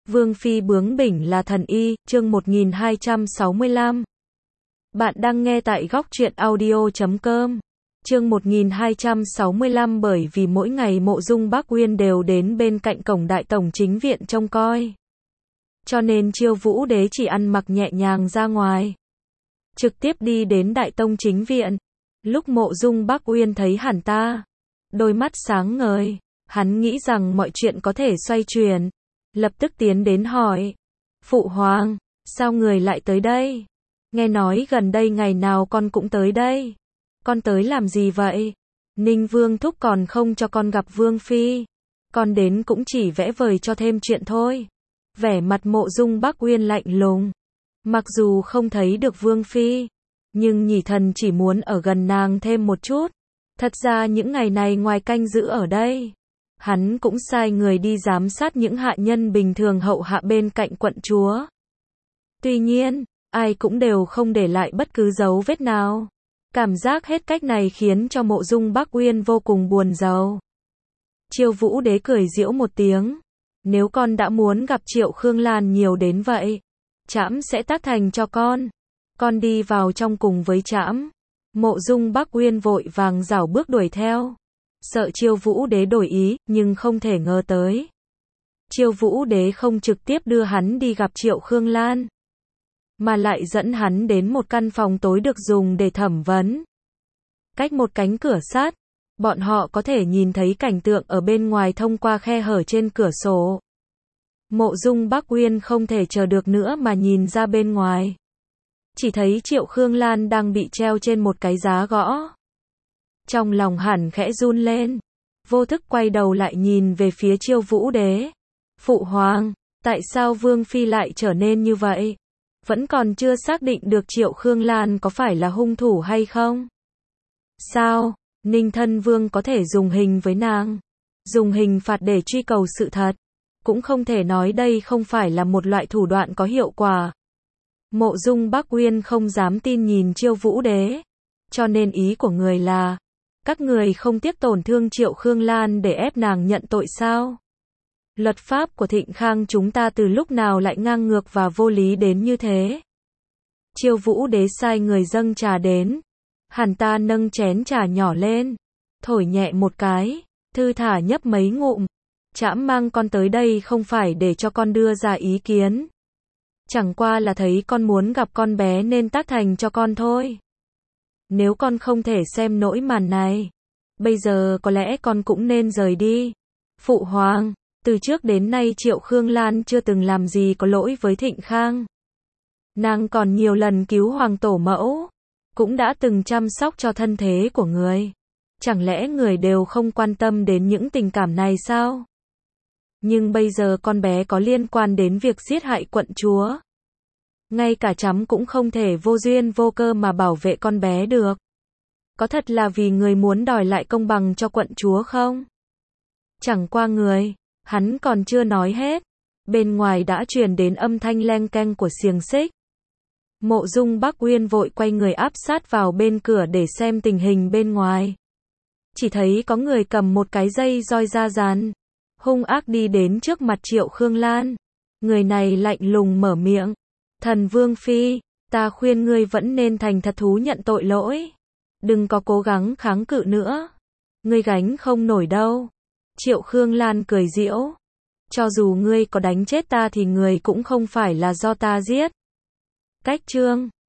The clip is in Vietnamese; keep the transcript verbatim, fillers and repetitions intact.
Vương phi bướng bỉnh là thần y, chương một nghìn hai trăm sáu mươi lăm. Bạn đang nghe tại góc truyện audio chấm com. Chương một nghìn hai trăm sáu mươi lăm bởi vì mỗi ngày Mộ Dung Bác Uyên đều đến bên cạnh cổng đại tổng chính viện trông coi. Cho nên Chiêu Vũ Đế chỉ ăn mặc nhẹ nhàng ra ngoài. Trực tiếp đi đến đại tông chính viện. Lúc Mộ Dung Bác Uyên thấy hắn ta, đôi mắt sáng ngời, hắn nghĩ rằng mọi chuyện có thể xoay chuyển. Lập tức tiến đến hỏi, Phụ Hoàng, sao người lại tới đây? Nghe nói gần đây ngày nào con cũng tới đây. Con tới làm gì vậy? Ninh Vương thúc còn không cho con gặp Vương Phi. Con đến cũng chỉ vẽ vời cho thêm chuyện thôi. Vẻ mặt Mộ Dung Bác Uyên lạnh lùng. Mặc dù không thấy được Vương Phi, nhưng nhỉ thần chỉ muốn ở gần nàng thêm một chút. Thật ra những ngày này ngoài canh giữ ở đây, hắn cũng sai người đi giám sát những hạ nhân bình thường hậu hạ bên cạnh quận chúa. Tuy nhiên, ai cũng đều không để lại bất cứ dấu vết nào. Cảm giác hết cách này khiến cho Mộ Dung Bác Uyên vô cùng buồn rầu. Chiêu Vũ Đế cười giễu một tiếng. Nếu con đã muốn gặp Triệu Khương Lan nhiều đến vậy, trẫm sẽ tác thành cho con. Con đi vào trong cùng với trẫm. Mộ Dung Bác Uyên vội vàng rảo bước đuổi theo. Sợ Chiêu Vũ Đế đổi ý, nhưng không thể ngờ tới. Chiêu Vũ Đế không trực tiếp đưa hắn đi gặp Triệu Khương Lan, mà lại dẫn hắn đến một căn phòng tối được dùng để thẩm vấn. Cách một cánh cửa sắt, bọn họ có thể nhìn thấy cảnh tượng ở bên ngoài thông qua khe hở trên cửa sổ. Mộ Dung Bác Uyên không thể chờ được nữa mà nhìn ra bên ngoài. Chỉ thấy Triệu Khương Lan đang bị treo trên một cái giá gõ. Trong lòng hẳn khẽ run lên, vô thức quay đầu lại nhìn về phía Chiêu Vũ Đế. Phụ Hoàng, tại sao Vương Phi lại trở nên như vậy? Vẫn còn chưa xác định được Triệu Khương Lan có phải là hung thủ hay không? Sao, Ninh Thân Vương có thể dùng hình với nàng? Dùng hình phạt để truy cầu sự thật? Cũng không thể nói đây không phải là một loại thủ đoạn có hiệu quả. Mộ Dung Bác Uyên không dám tin nhìn Chiêu Vũ Đế. Cho nên ý của người là, các người không tiếc tổn thương Triệu Khương Lan để ép nàng nhận tội sao? Luật pháp của Thịnh Khang chúng ta từ lúc nào lại ngang ngược và vô lý đến như thế? Chiêu Vũ Đế sai người dâng trà đến. Hắn ta nâng chén trà nhỏ lên, thổi nhẹ một cái, thư thả nhấp mấy ngụm. Trẫm mang con tới đây không phải để cho con đưa ra ý kiến. Chẳng qua là thấy con muốn gặp con bé nên tác thành cho con thôi. Nếu con không thể xem nỗi màn này, bây giờ có lẽ con cũng nên rời đi. Phụ Hoàng, từ trước đến nay Triệu Khương Lan chưa từng làm gì có lỗi với Thịnh Khang. Nàng còn nhiều lần cứu Hoàng tổ mẫu, cũng đã từng chăm sóc cho thân thế của người. Chẳng lẽ người đều không quan tâm đến những tình cảm này sao? Nhưng bây giờ con bé có liên quan đến việc giết hại quận chúa. Ngay cả trẫm cũng không thể vô duyên vô cơ mà bảo vệ con bé được. Có thật là vì người muốn đòi lại công bằng cho quận chúa không? Chẳng qua người, hắn còn chưa nói hết. Bên ngoài đã truyền đến âm thanh leng keng của xiềng xích. Mộ Dung Bác Uyên vội quay người áp sát vào bên cửa để xem tình hình bên ngoài. Chỉ thấy có người cầm một cái dây roi da rắn, hung ác đi đến trước mặt Triệu Khương Lan. Người này lạnh lùng mở miệng. Thần Vương Phi, ta khuyên ngươi vẫn nên thành thật thú nhận tội lỗi. Đừng có cố gắng kháng cự nữa. Ngươi gánh không nổi đâu. Triệu Khương Lan cười giễu. Cho dù ngươi có đánh chết ta thì người cũng không phải là do ta giết. Cách chương